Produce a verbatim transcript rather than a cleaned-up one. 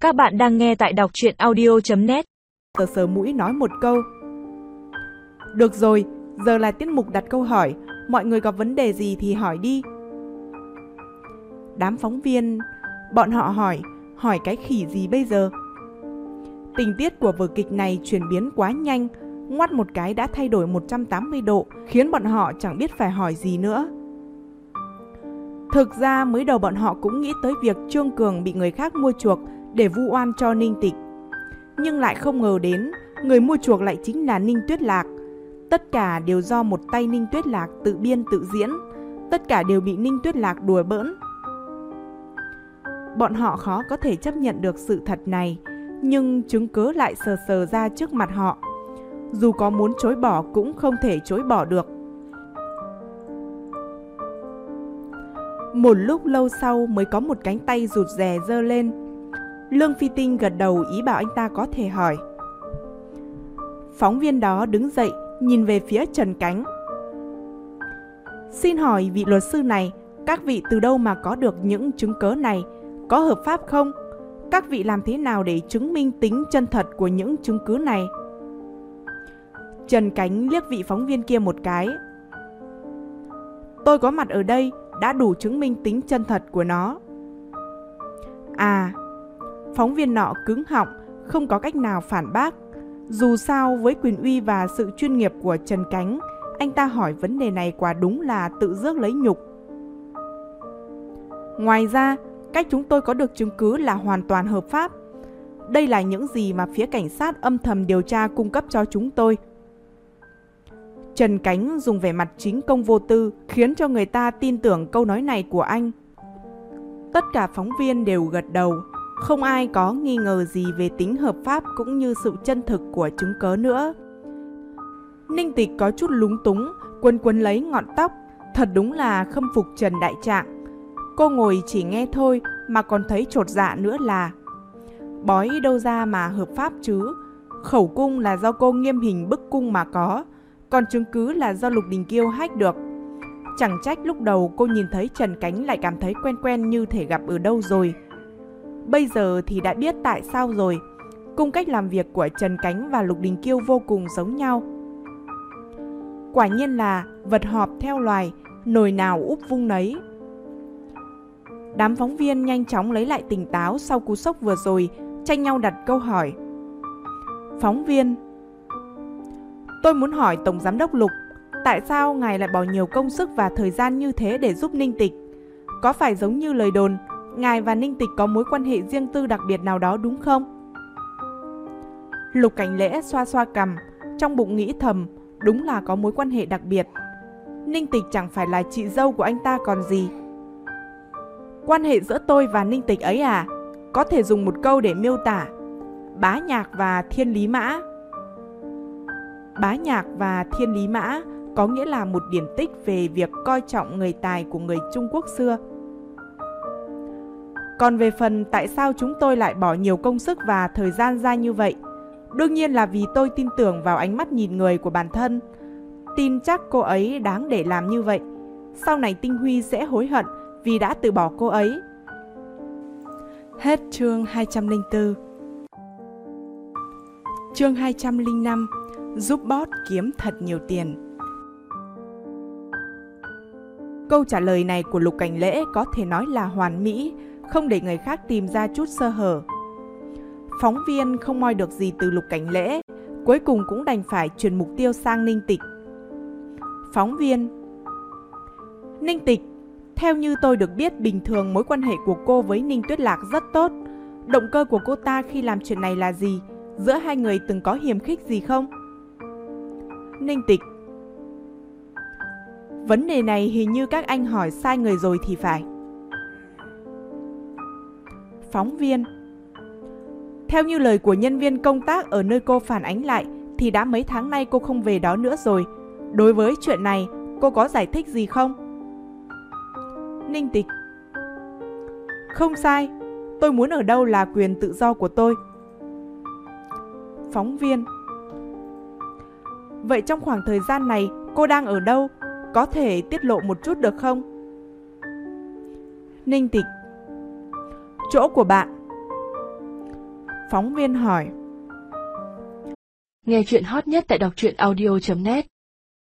Các bạn đang nghe tại đọc truyện audio chấm net. Sờ sờ mũi nói một câu. Được rồi, giờ là tiết mục đặt câu hỏi. Mọi người có vấn đề gì thì hỏi đi. Đám phóng viên, bọn họ hỏi, hỏi cái khỉ gì bây giờ? Tình tiết của vở kịch này chuyển biến quá nhanh, ngoắt một cái đã thay đổi một trăm tám mươi độ, khiến bọn họ chẳng biết phải hỏi gì nữa. Thực ra mới đầu bọn họ cũng nghĩ tới việc Trương Cường bị người khác mua chuộc để vu oan cho Ninh Tịch. Nhưng lại không ngờ đến, người mua chuộc lại chính là Ninh Tuyết Lạc. Tất cả đều do một tay Ninh Tuyết Lạc tự biên tự diễn, tất cả đều bị Ninh Tuyết Lạc đùa bỡn. Bọn họ khó có thể chấp nhận được sự thật này, nhưng chứng cứ lại sờ sờ ra trước mặt họ. Dù có muốn chối bỏ cũng không thể chối bỏ được. Một lúc lâu sau mới có một cánh tay rụt rè giơ lên. Lương Phi Tinh gật đầu ý bảo anh ta có thể hỏi. Phóng viên đó đứng dậy, nhìn về phía Trần Cánh. Xin hỏi vị luật sư này, các vị từ đâu mà có được những chứng cớ này? Có hợp pháp không? Các vị làm thế nào để chứng minh tính chân thật của những chứng cứ này? Trần Cánh liếc vị phóng viên kia một cái. Tôi có mặt ở đây đã đủ chứng minh tính chân thật của nó. À, phóng viên nọ cứng họng, không có cách nào phản bác. Dù sao với quyền uy và sự chuyên nghiệp của Trần Cánh, anh ta hỏi vấn đề này quả đúng là tự rước lấy nhục. Ngoài ra, cách chúng tôi có được chứng cứ là hoàn toàn hợp pháp. Đây là những gì mà phía cảnh sát âm thầm điều tra cung cấp cho chúng tôi. Trần Cánh dùng vẻ mặt chính công vô tư, khiến cho người ta tin tưởng câu nói này của anh. Tất cả phóng viên đều gật đầu, không ai có nghi ngờ gì về tính hợp pháp cũng như sự chân thực của chứng cớ nữa. Ninh Tịch có chút lúng túng, quấn quấn lấy ngọn tóc, thật đúng là khâm phục Trần Đại Trạng. Cô ngồi chỉ nghe thôi mà còn thấy chột dạ nữa là bói đâu ra mà hợp pháp chứ. Khẩu cung là do cô nghiêm hình bức cung mà có, còn chứng cứ là do Lục Đình Kiêu hack được. Chẳng trách lúc đầu cô nhìn thấy Trần Cánh lại cảm thấy quen quen như thể gặp ở đâu rồi. Bây giờ thì đã biết tại sao rồi. Cung cách làm việc của Trần Cánh và Lục Đình Kiêu vô cùng giống nhau. Quả nhiên là vật họp theo loài, nồi nào úp vung nấy. Đám phóng viên nhanh chóng lấy lại tỉnh táo sau cú sốc vừa rồi, tranh nhau đặt câu hỏi. Phóng viên: Tôi muốn hỏi Tổng Giám đốc Lục, tại sao ngài lại bỏ nhiều công sức và thời gian như thế để giúp Ninh Tịch? Có phải giống như lời đồn, ngài và Ninh Tịch có mối quan hệ riêng tư đặc biệt nào đó đúng không? Lục Cảnh Lễ xoa xoa cằm, trong bụng nghĩ thầm, đúng là có mối quan hệ đặc biệt. Ninh Tịch chẳng phải là chị dâu của anh ta còn gì. Quan hệ giữa tôi và Ninh Tịch ấy à, có thể dùng một câu để miêu tả: bá nhạc và thiên lý mã. Bá nhạc và thiên lý mã có nghĩa là một điển tích về việc coi trọng người tài của người Trung Quốc xưa. Còn về phần tại sao chúng tôi lại bỏ nhiều công sức và thời gian ra như vậy, đương nhiên là vì tôi tin tưởng vào ánh mắt nhìn người của bản thân. Tin chắc cô ấy đáng để làm như vậy. Sau này Tinh Huy sẽ hối hận vì đã từ bỏ cô ấy. Hết chương hai trăm lẻ bốn. Chương hai trăm lẻ năm. Giúp boss kiếm thật nhiều tiền. Câu trả lời này của Lục Cảnh Lễ có thể nói là hoàn mỹ, không để người khác tìm ra chút sơ hở. Phóng viên không moi được gì từ Lục Cảnh Lễ, cuối cùng cũng đành phải chuyển mục tiêu sang Ninh Tịch. Phóng viên: Ninh Tịch, theo như tôi được biết, bình thường mối quan hệ của cô với Ninh Tuyết Lạc rất tốt. Động cơ của cô ta khi làm chuyện này là gì? Giữa hai người từng có hiềm khích gì không? Ninh Tịch: Vấn đề này hình như các anh hỏi sai người rồi thì phải. Phóng viên: Theo như lời của nhân viên công tác ở nơi cô phản ánh lại thì đã mấy tháng nay cô không về đó nữa rồi. Đối với chuyện này, cô có giải thích gì không? Ninh Tịch: Không sai, tôi muốn ở đâu là quyền tự do của tôi. Phóng viên: Vậy trong khoảng thời gian này cô đang ở đâu? Có thể tiết lộ một chút được không? Ninh Tịch: Chỗ của bạn. Phóng viên hỏi. Nghe chuyện hot nhất tại đọc truyện audio chấm net.